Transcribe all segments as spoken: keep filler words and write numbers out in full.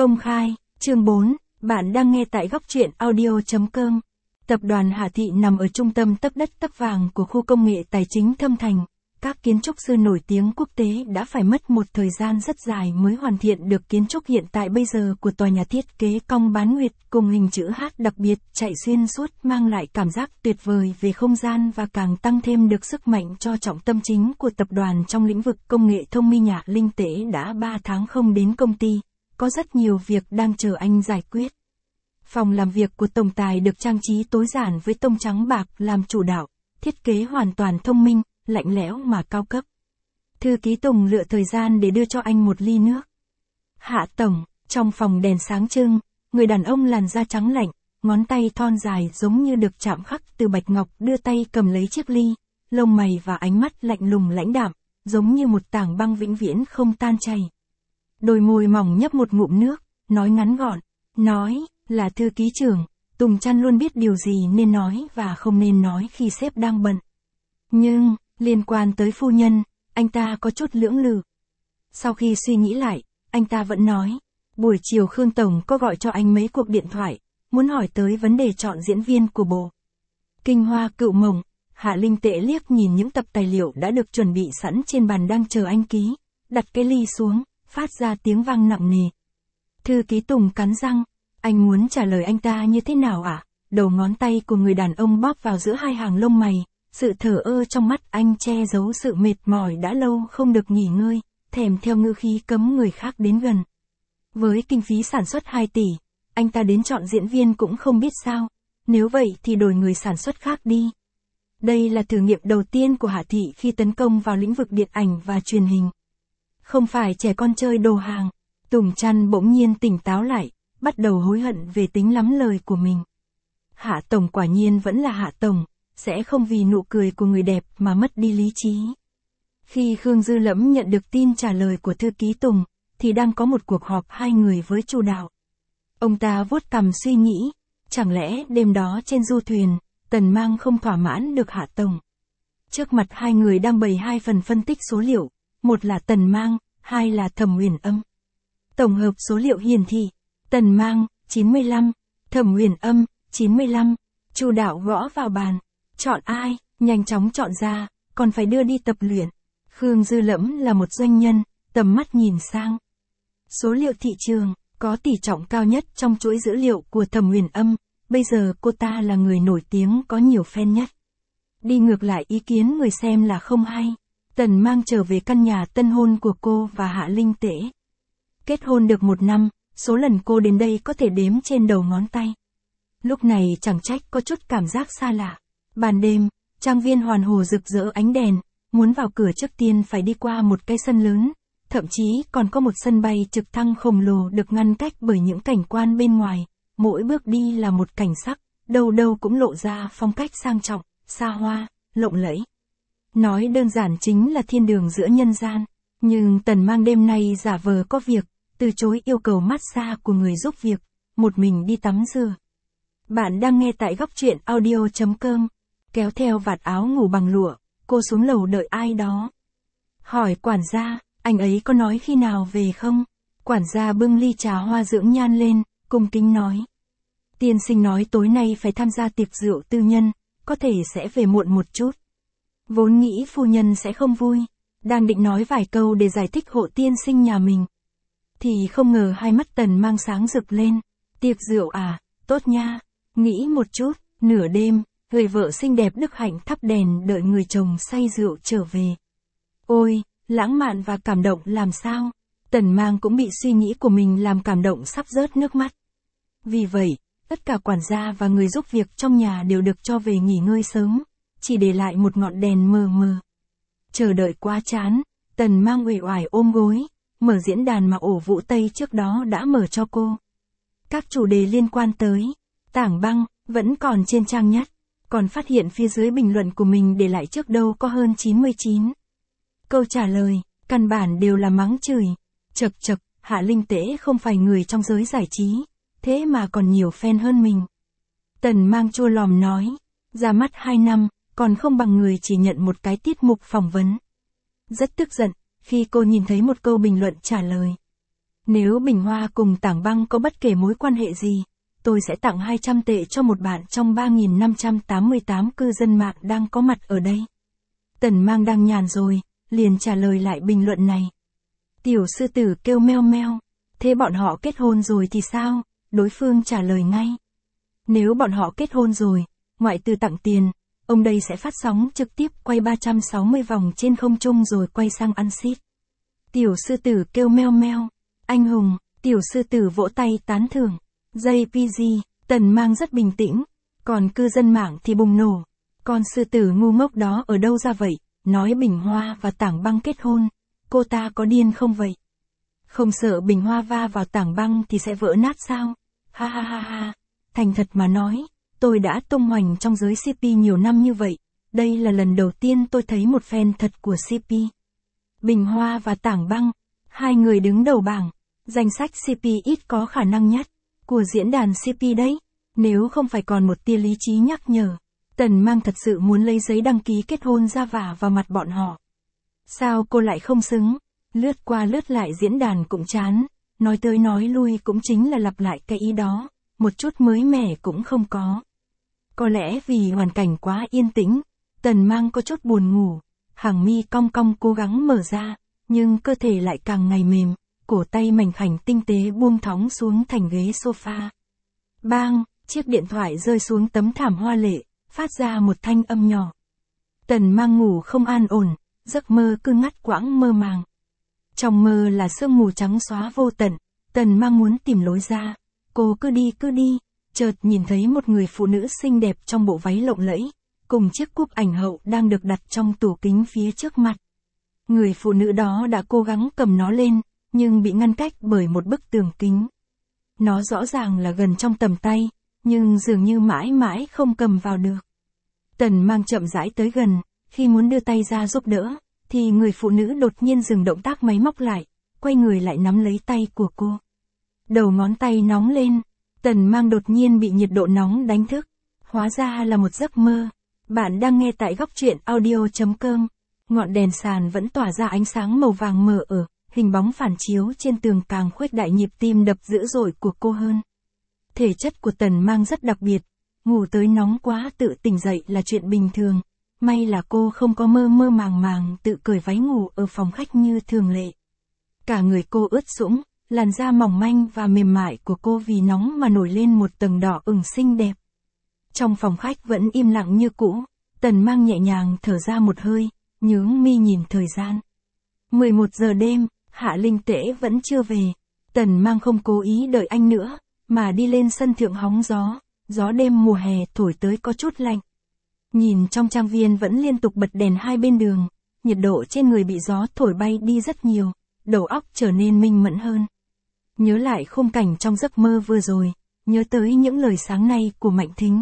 Công khai, chương bốn, bạn đang nghe tại góc truyện audio chấm com. Tập đoàn Hà Thị nằm ở trung tâm tấc đất tấc vàng của khu công nghệ tài chính Thâm Thành. Các kiến trúc sư nổi tiếng quốc tế đã phải mất một thời gian rất dài mới hoàn thiện được kiến trúc hiện tại bây giờ của tòa nhà thiết kế cong bán nguyệt cùng hình chữ H đặc biệt chạy xuyên suốt, mang lại cảm giác tuyệt vời về không gian và càng tăng thêm được sức mạnh cho trọng tâm chính của tập đoàn trong lĩnh vực công nghệ thông minh. Hạ Linh Tế đã ba tháng không đến công ty, có rất nhiều việc đang chờ anh giải quyết. Phòng làm việc của tổng tài được trang trí tối giản với tông trắng bạc làm chủ đạo, thiết kế hoàn toàn thông minh, lạnh lẽo mà cao cấp. Thư ký Tùng lựa thời gian để đưa cho anh một ly nước. Hạ tổng, trong phòng đèn sáng trưng, người đàn ông làn da trắng lạnh, ngón tay thon dài giống như được chạm khắc từ bạch ngọc đưa tay cầm lấy chiếc ly, lông mày và ánh mắt lạnh lùng lãnh đạm, giống như một tảng băng vĩnh viễn không tan chảy. Đôi môi mỏng nhấp một ngụm nước, nói ngắn gọn, nói, là thư ký trưởng, Tùng Trăn luôn biết điều gì nên nói và không nên nói khi sếp đang bận. Nhưng, liên quan tới phu nhân, anh ta có chút lưỡng lự. Sau khi suy nghĩ lại, anh ta vẫn nói, buổi chiều Khương Tổng có gọi cho anh mấy cuộc điện thoại, muốn hỏi tới vấn đề chọn diễn viên của bộ. Kinh hoa cựu mộng, Hạ Linh Tễ liếc nhìn những tập tài liệu đã được chuẩn bị sẵn trên bàn đang chờ anh ký, đặt cái ly xuống, phát ra tiếng vang nặng nề. Thư ký Tùng cắn răng, anh muốn trả lời anh ta như thế nào ạ? À? Đầu ngón tay của người đàn ông bóp vào giữa hai hàng lông mày, sự thờ ơ trong mắt anh che giấu sự mệt mỏi đã lâu không được nghỉ ngơi, thèm theo ngữ khí cấm người khác đến gần. Với kinh phí sản xuất hai tỷ, anh ta đến chọn diễn viên cũng không biết sao, nếu vậy thì đổi người sản xuất khác đi. Đây là thử nghiệm đầu tiên của Hạ Thị khi tấn công vào lĩnh vực điện ảnh và truyền hình. Không phải trẻ con chơi đồ hàng, Tùng Trăn bỗng nhiên tỉnh táo lại, bắt đầu hối hận về tính lắm lời của mình. Hạ Tổng quả nhiên vẫn là Hạ Tổng, sẽ không vì nụ cười của người đẹp mà mất đi lý trí. Khi Khương Dư Lẫm nhận được tin trả lời của thư ký Tùng, thì đang có một cuộc họp hai người với Chu Đạo. Ông ta vuốt cằm suy nghĩ, chẳng lẽ đêm đó trên du thuyền, Tần Mang không thỏa mãn được Hạ Tổng. Trước mặt hai người đang bày hai phần phân tích số liệu, một là Tần Mang, hai là Thẩm Uyển Âm. Tổng hợp số liệu hiển thị, Tần Mang, chín mươi lăm, Thẩm Uyển Âm, chín mươi lăm, Chu Đạo gõ vào bàn. Chọn ai, nhanh chóng chọn ra, còn phải đưa đi tập luyện. Khương Dư Lẫm là một doanh nhân, tầm mắt nhìn sang. Số liệu thị trường, có tỷ trọng cao nhất trong chuỗi dữ liệu của Thẩm Uyển Âm, bây giờ cô ta là người nổi tiếng có nhiều fan nhất. Đi ngược lại ý kiến người xem là không hay. Tần Mang trở về căn nhà tân hôn của cô và Hạ Linh Tễ. Kết hôn được một năm, số lần cô đến đây có thể đếm trên đầu ngón tay. Lúc này chẳng trách có chút cảm giác xa lạ. Ban đêm, trang viên hoàn hồ rực rỡ ánh đèn, muốn vào cửa trước tiên phải đi qua một cái sân lớn, thậm chí còn có một sân bay trực thăng khổng lồ được ngăn cách bởi những cảnh quan bên ngoài, mỗi bước đi là một cảnh sắc, đâu đâu cũng lộ ra phong cách sang trọng, xa hoa, lộng lẫy. Nói đơn giản chính là thiên đường giữa nhân gian, nhưng Tần Mang đêm nay giả vờ có việc, từ chối yêu cầu massage của người giúp việc, một mình đi tắm rửa. Bạn đang nghe tại góc truyện audio chấm com. Kéo theo vạt áo ngủ bằng lụa, cô xuống lầu đợi ai đó. Hỏi quản gia, anh ấy có nói khi nào về không? Quản gia bưng ly trà hoa dưỡng nhan lên, cung kính nói. Tiên sinh nói tối nay phải tham gia tiệc rượu tư nhân, có thể sẽ về muộn một chút. Vốn nghĩ phu nhân sẽ không vui, đang định nói vài câu để giải thích hộ tiên sinh nhà mình. Thì không ngờ hai mắt Tần Mang sáng rực lên. Tiệc rượu à, tốt nha, nghĩ một chút, nửa đêm. Người vợ xinh đẹp đức hạnh thắp đèn đợi người chồng say rượu trở về. Ôi, lãng mạn và cảm động làm sao? Tần Mang cũng bị suy nghĩ của mình làm cảm động sắp rớt nước mắt. Vì vậy, tất cả quản gia và người giúp việc trong nhà đều được cho về nghỉ ngơi sớm, chỉ để lại một ngọn đèn mờ mờ. Chờ đợi quá chán, Tần Mang uể oải ôm gối, mở diễn đàn mà ổ Vũ Tây trước đó đã mở cho cô. Các chủ đề liên quan tới Tảng Băng vẫn còn trên trang nhất. Còn phát hiện phía dưới bình luận của mình để lại trước đâu có hơn chín mươi chín. Câu trả lời, căn bản đều là mắng chửi. Chật chật, Hạ Linh Tễ không phải người trong giới giải trí, thế mà còn nhiều fan hơn mình. Tần Mang chua lòm nói, ra mắt hai năm, còn không bằng người chỉ nhận một cái tiết mục phỏng vấn. Rất tức giận, khi cô nhìn thấy một câu bình luận trả lời. Nếu Bình Hoa cùng Tảng Băng có bất kể mối quan hệ gì, tôi sẽ tặng hai trăm tệ cho một bạn trong ba nghìn năm trăm tám mươi tám cư dân mạng đang có mặt ở đây. Tần Mang đang nhàn rồi, liền trả lời lại bình luận này. Tiểu sư tử kêu meo meo, thế bọn họ kết hôn rồi thì sao? Đối phương trả lời ngay. Nếu bọn họ kết hôn rồi, ngoại trừ tặng tiền, ông đây sẽ phát sóng trực tiếp quay ba trăm sáu mươi vòng trên không trung rồi quay sang ăn xít. Tiểu sư tử kêu meo meo, anh hùng, tiểu sư tử vỗ tay tán thưởng. gi pê giê, Tần Mang rất bình tĩnh, còn cư dân mạng thì bùng nổ. Con sư tử ngu ngốc đó ở đâu ra vậy, nói Bình Hoa và Tảng Băng kết hôn, cô ta có điên không vậy? Không sợ Bình Hoa va vào Tảng Băng thì sẽ vỡ nát sao? Ha ha ha ha, thành thật mà nói, tôi đã tung hoành trong giới xê pê nhiều năm như vậy, đây là lần đầu tiên tôi thấy một fan thật của xê pê. Bình Hoa và Tảng Băng, hai người đứng đầu bảng, danh sách xê pê ít có khả năng nhất của diễn đàn xê pê đấy, nếu không phải còn một tia lý trí nhắc nhở. Tần Mang thật sự muốn lấy giấy đăng ký kết hôn ra vả vào mặt bọn họ. Sao cô lại không xứng? Lướt qua lướt lại diễn đàn cũng chán, nói tới nói lui cũng chính là lặp lại cái ý đó, một chút mới mẻ cũng không có. Có lẽ vì hoàn cảnh quá yên tĩnh, Tần Mang có chút buồn ngủ, hàng mi cong cong cố gắng mở ra, nhưng cơ thể lại càng ngày mềm, cổ tay mảnh khảnh tinh tế buông thõng xuống thành ghế sofa. Bang, chiếc điện thoại rơi xuống tấm thảm hoa lệ, phát ra một thanh âm nhỏ. Tần Mang ngủ không an ổn, giấc mơ cứ ngắt quãng mơ màng. Trong mơ là sương mù trắng xóa vô tận, Tần Mang muốn tìm lối ra, cô cứ đi cứ đi, chợt nhìn thấy một người phụ nữ xinh đẹp trong bộ váy lộng lẫy, cùng chiếc cúp ảnh hậu đang được đặt trong tủ kính phía trước mặt. Người phụ nữ đó đã cố gắng cầm nó lên, nhưng bị ngăn cách bởi một bức tường kính. Nó rõ ràng là gần trong tầm tay, nhưng dường như mãi mãi không cầm vào được. Tần Mang chậm rãi tới gần, khi muốn đưa tay ra giúp đỡ, thì người phụ nữ đột nhiên dừng động tác máy móc lại, quay người lại nắm lấy tay của cô. Đầu ngón tay nóng lên, Tần Mang đột nhiên bị nhiệt độ nóng đánh thức. Hóa ra là một giấc mơ. Bạn đang nghe tại góc truyện audio chấm com. Ngọn đèn sàn vẫn tỏa ra ánh sáng màu vàng mờ ở, hình bóng phản chiếu trên tường càng khuếch đại nhịp tim đập dữ dội của cô hơn. Thể chất của Tần Mang rất đặc biệt, ngủ tới nóng quá tự tỉnh dậy là chuyện bình thường. May là cô không có mơ mơ màng màng tự cởi váy ngủ ở phòng khách như thường lệ. Cả người cô ướt sũng, làn da mỏng manh và mềm mại của cô vì nóng mà nổi lên một tầng đỏ ửng xinh đẹp. Trong phòng khách vẫn im lặng như cũ, Tần Mang nhẹ nhàng thở ra một hơi, nhướng mi nhìn thời gian. mười một giờ đêm, Hạ Linh Tễ vẫn chưa về. Tần Mang không cố ý đợi anh nữa, mà đi lên sân thượng hóng gió, gió đêm mùa hè thổi tới có chút lạnh. Nhìn trong trang viên vẫn liên tục bật đèn hai bên đường, nhiệt độ trên người bị gió thổi bay đi rất nhiều, đầu óc trở nên minh mẫn hơn. Nhớ lại khung cảnh trong giấc mơ vừa rồi, nhớ tới những lời sáng nay của Mạnh Thính.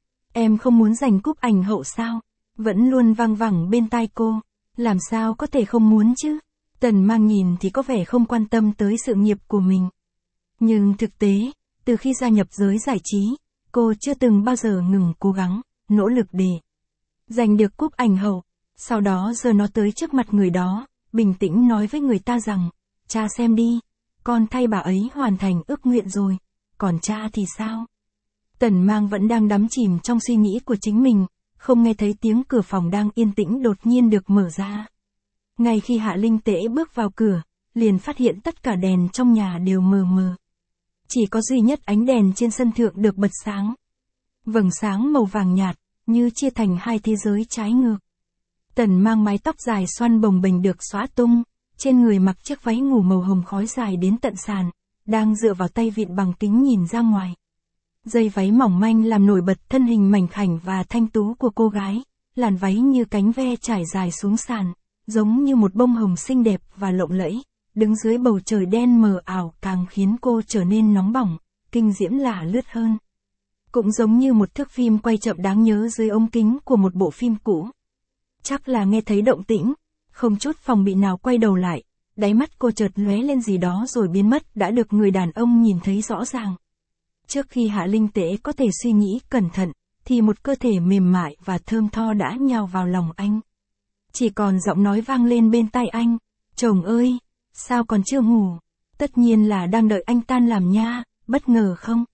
Em không muốn giành cúp ảnh hậu sao? Vẫn luôn vang vẳng bên tai cô, làm sao có thể không muốn chứ? Tần Mang nhìn thì có vẻ không quan tâm tới sự nghiệp của mình. Nhưng thực tế, từ khi gia nhập giới giải trí, cô chưa từng bao giờ ngừng cố gắng, nỗ lực để giành được cúp ảnh hậu. Sau đó giờ nó tới trước mặt người đó, bình tĩnh nói với người ta rằng, cha xem đi, con thay bà ấy hoàn thành ước nguyện rồi, còn cha thì sao? Tần Mang vẫn đang đắm chìm trong suy nghĩ của chính mình, không nghe thấy tiếng cửa phòng đang yên tĩnh đột nhiên được mở ra. Ngay khi Hạ Linh Tễ bước vào cửa, liền phát hiện tất cả đèn trong nhà đều mờ mờ. Chỉ có duy nhất ánh đèn trên sân thượng được bật sáng. Vầng sáng màu vàng nhạt, như chia thành hai thế giới trái ngược. Tần Mang mái tóc dài xoăn bồng bềnh được xõa tung, trên người mặc chiếc váy ngủ màu hồng khói dài đến tận sàn, đang dựa vào tay vịn bằng kính nhìn ra ngoài. Dây váy mỏng manh làm nổi bật thân hình mảnh khảnh và thanh tú của cô gái, làn váy như cánh ve trải dài xuống sàn, giống như một bông hồng xinh đẹp và lộng lẫy, đứng dưới bầu trời đen mờ ảo càng khiến cô trở nên nóng bỏng, kinh diễm lả lướt hơn. Cũng giống như một thước phim quay chậm đáng nhớ dưới ống kính của một bộ phim cũ. Chắc là nghe thấy động tĩnh, không chút phòng bị nào quay đầu lại, đáy mắt cô chợt lóe lên gì đó rồi biến mất đã được người đàn ông nhìn thấy rõ ràng. Trước khi Hạ Linh Tễ có thể suy nghĩ cẩn thận, thì một cơ thể mềm mại và thơm tho đã nhào vào lòng anh. Chỉ còn giọng nói vang lên bên tai anh, chồng ơi, sao còn chưa ngủ? Tất nhiên là đang đợi anh tan làm nha, bất ngờ không?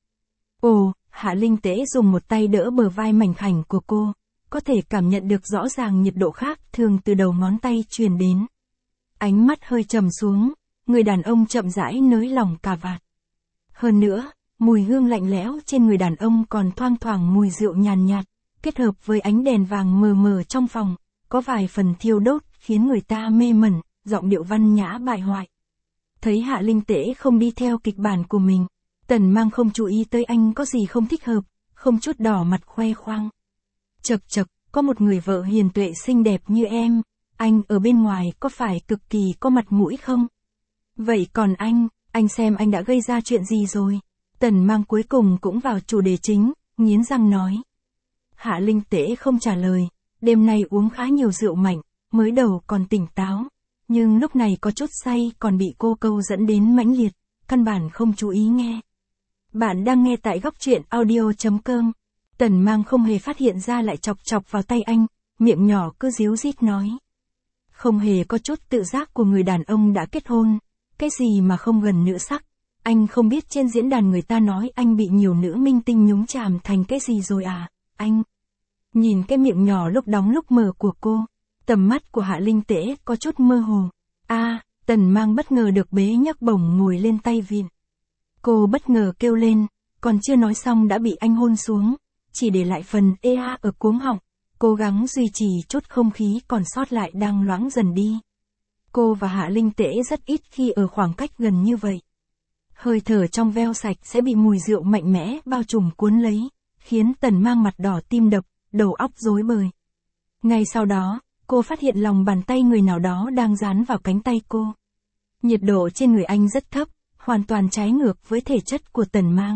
Ồ, Hạ Linh Tế dùng một tay đỡ bờ vai mảnh khảnh của cô, có thể cảm nhận được rõ ràng nhiệt độ khác thường từ đầu ngón tay truyền đến. Ánh mắt hơi trầm xuống, người đàn ông chậm rãi nới lỏng cà vạt. Hơn nữa, mùi hương lạnh lẽo trên người đàn ông còn thoang thoảng mùi rượu nhàn nhạt, kết hợp với ánh đèn vàng mờ mờ trong phòng, có vài phần thiêu đốt khiến người ta mê mẩn, giọng điệu văn nhã bại hoại. Thấy Hạ Linh Tế không đi theo kịch bản của mình, Tần Mang không chú ý tới anh có gì không thích hợp, không chút đỏ mặt khoe khoang. Chậc chậc, có một người vợ hiền tuệ xinh đẹp như em, anh ở bên ngoài có phải cực kỳ có mặt mũi không? Vậy còn anh, anh xem anh đã gây ra chuyện gì rồi? Tần Mang cuối cùng cũng vào chủ đề chính, nghiến răng nói. Hạ Linh Tế không trả lời, đêm nay uống khá nhiều rượu mạnh, mới đầu còn tỉnh táo, nhưng lúc này có chút say còn bị cô câu dẫn đến mãnh liệt, căn bản không chú ý nghe. Bạn đang nghe tại góc truyện audio chấm com. Tần Mang không hề phát hiện ra lại chọc chọc vào tay anh, miệng nhỏ cứ díu dít nói. Không hề có chút tự giác của người đàn ông đã kết hôn, cái gì mà không gần nữ sắc. Anh không biết trên diễn đàn người ta nói anh bị nhiều nữ minh tinh nhúng chàm thành cái gì rồi à, anh. Nhìn cái miệng nhỏ lúc đóng lúc mở của cô, tầm mắt của Hạ Linh Tế có chút mơ hồ. A, à, Tần Mang bất ngờ được bế nhấc bổng ngồi lên tay vịn. Cô bất ngờ kêu lên, còn chưa nói xong đã bị anh hôn xuống, chỉ để lại phần ê a ở cuống họng, cố gắng duy trì chút không khí còn sót lại đang loãng dần đi. Cô và Hạ Linh Tế rất ít khi ở khoảng cách gần như vậy. Hơi thở trong veo sạch sẽ bị mùi rượu mạnh mẽ bao trùm cuốn lấy, khiến Tần Mang mặt đỏ tim đập, đầu óc rối bời. Ngay sau đó, cô phát hiện lòng bàn tay người nào đó đang dán vào cánh tay cô. Nhiệt độ trên người anh rất thấp, hoàn toàn trái ngược với thể chất của Tần Mang.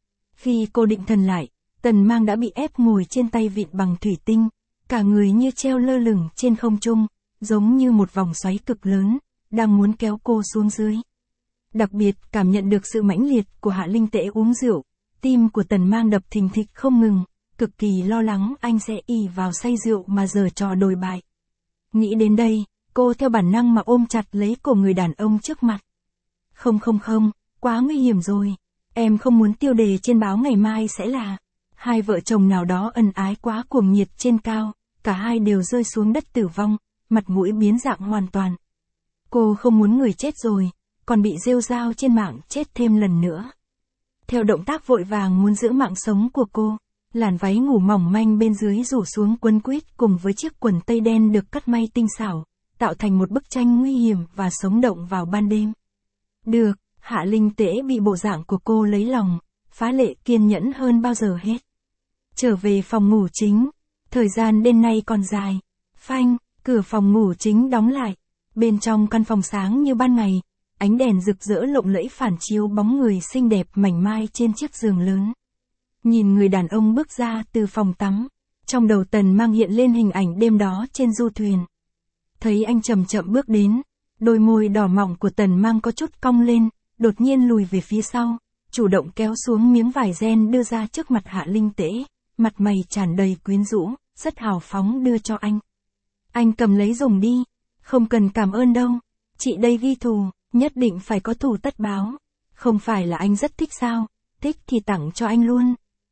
Khi cô định thần lại, Tần Mang đã bị ép ngồi trên tay vịn bằng thủy tinh, cả người như treo lơ lửng trên không trung, giống như một vòng xoáy cực lớn, đang muốn kéo cô xuống dưới. Đặc biệt cảm nhận được sự mãnh liệt của Hạ Linh Tế uống rượu, tim của Tần Mang đập thình thịch không ngừng, cực kỳ lo lắng anh sẽ ì vào say rượu mà giở trò đồi bại. Nghĩ đến đây, cô theo bản năng mà ôm chặt lấy cổ người đàn ông trước mặt. Không không không, quá nguy hiểm rồi. Em không muốn tiêu đề trên báo ngày mai sẽ là hai vợ chồng nào đó ân ái quá cuồng nhiệt trên cao, cả hai đều rơi xuống đất tử vong, mặt mũi biến dạng hoàn toàn. Cô không muốn người chết rồi, còn bị rêu rao trên mạng chết thêm lần nữa. Theo động tác vội vàng muốn giữ mạng sống của cô, làn váy ngủ mỏng manh bên dưới rủ xuống quấn quýt cùng với chiếc quần tây đen được cắt may tinh xảo, tạo thành một bức tranh nguy hiểm và sống động vào ban đêm. Được, Hạ Linh Tế bị bộ dạng của cô lấy lòng, phá lệ kiên nhẫn hơn bao giờ hết. Trở về phòng ngủ chính, thời gian đêm nay còn dài. Phanh, cửa phòng ngủ chính đóng lại. Bên trong căn phòng sáng như ban ngày, ánh đèn rực rỡ lộng lẫy phản chiếu bóng người xinh đẹp mảnh mai trên chiếc giường lớn. Nhìn người đàn ông bước ra từ phòng tắm, trong đầu Tần Mang hiện lên hình ảnh đêm đó trên du thuyền. Thấy anh chậm chậm bước đến, đôi môi đỏ mọng của Tần Mang có chút cong lên, đột nhiên lùi về phía sau, chủ động kéo xuống miếng vải ren đưa ra trước mặt Hạ Linh Tế, mặt mày tràn đầy quyến rũ, rất hào phóng đưa cho anh. Anh cầm lấy dùng đi, không cần cảm ơn đâu, chị đây ghi thù, nhất định phải có thù tất báo, không phải là anh rất thích sao, thích thì tặng cho anh luôn.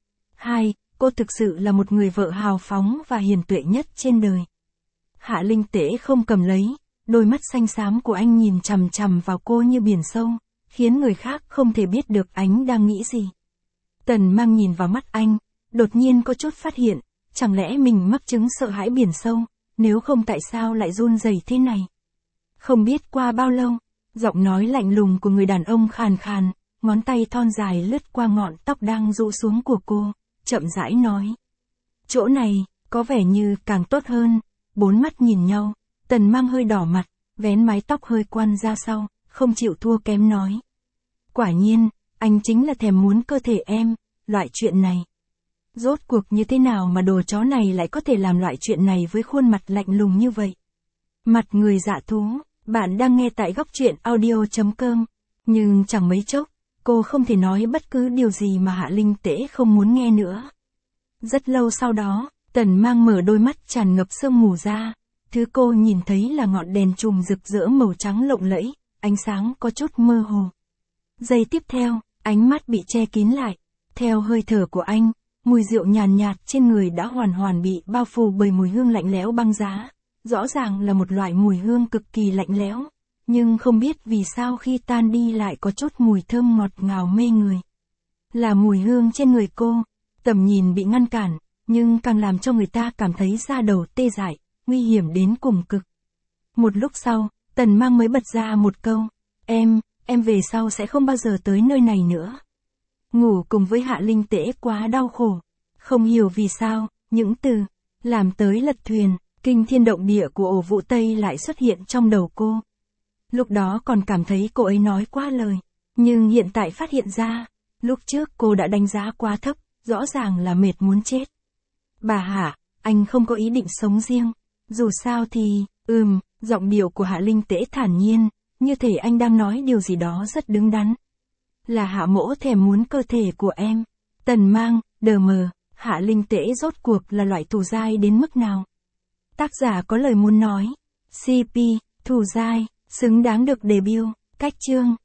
Hai, cô thực sự là một người vợ hào phóng và hiền tuệ nhất trên đời. Hạ Linh Tế không cầm lấy, đôi mắt xanh xám của anh nhìn chằm chằm vào cô như biển sâu, khiến người khác không thể biết được anh đang nghĩ gì. Tần Mang nhìn vào mắt anh, đột nhiên có chút phát hiện, chẳng lẽ mình mắc chứng sợ hãi biển sâu, nếu không tại sao lại run rẩy thế này. Không biết qua bao lâu, giọng nói lạnh lùng của người đàn ông khàn khàn, ngón tay thon dài lướt qua ngọn tóc đang rũ xuống của cô, chậm rãi nói. Chỗ này, có vẻ như càng tốt hơn. Bốn mắt nhìn nhau, Tần Mang hơi đỏ mặt, vén mái tóc hơi quăn ra sau, không chịu thua kém nói. Quả nhiên, anh chính là thèm muốn cơ thể em, loại chuyện này. Rốt cuộc như thế nào mà đồ chó này lại có thể làm loại chuyện này với khuôn mặt lạnh lùng như vậy? Mặt người dạ thú, bạn đang nghe tại góc truyện audio chấm com. Nhưng chẳng mấy chốc, cô không thể nói bất cứ điều gì mà Hạ Linh Tế không muốn nghe nữa. Rất lâu sau đó, Tần Mang mở đôi mắt tràn ngập sương mù ra, thứ cô nhìn thấy là ngọn đèn chùm rực rỡ màu trắng lộng lẫy, ánh sáng có chút mơ hồ. Giây tiếp theo, ánh mắt bị che kín lại. Theo hơi thở của anh, mùi rượu nhàn nhạt, nhạt trên người đã hoàn hoàn bị bao phủ bởi mùi hương lạnh lẽo băng giá. Rõ ràng là một loại mùi hương cực kỳ lạnh lẽo. Nhưng không biết vì sao khi tan đi lại có chút mùi thơm ngọt ngào mê người. Là mùi hương trên người cô. Tầm nhìn bị ngăn cản, nhưng càng làm cho người ta cảm thấy da đầu tê dại, nguy hiểm đến cùng cực. Một lúc sau, Tần Mang mới bật ra một câu. Em, em về sau sẽ không bao giờ tới nơi này nữa. Ngủ cùng với Hạ Linh Tễ quá đau khổ. Không hiểu vì sao, những từ, làm tới lật thuyền, kinh thiên động địa của ổ Vũ Tây lại xuất hiện trong đầu cô. Lúc đó còn cảm thấy cô ấy nói quá lời. Nhưng hiện tại phát hiện ra, lúc trước cô đã đánh giá quá thấp, rõ ràng là mệt muốn chết. Bà Hạ, anh không có ý định sống riêng. Dù sao thì, ừm, giọng điệu của Hạ Linh Tễ thản nhiên, như thể anh đang nói điều gì đó rất đứng đắn. Là Hạ mỗ thèm muốn cơ thể của em. Tần Mang, đờ mờ, Hạ Linh Tễ rốt cuộc là loại thù dai đến mức nào? Tác giả có lời muốn nói. xê pê, thù dai, xứng đáng được debut, cách chương.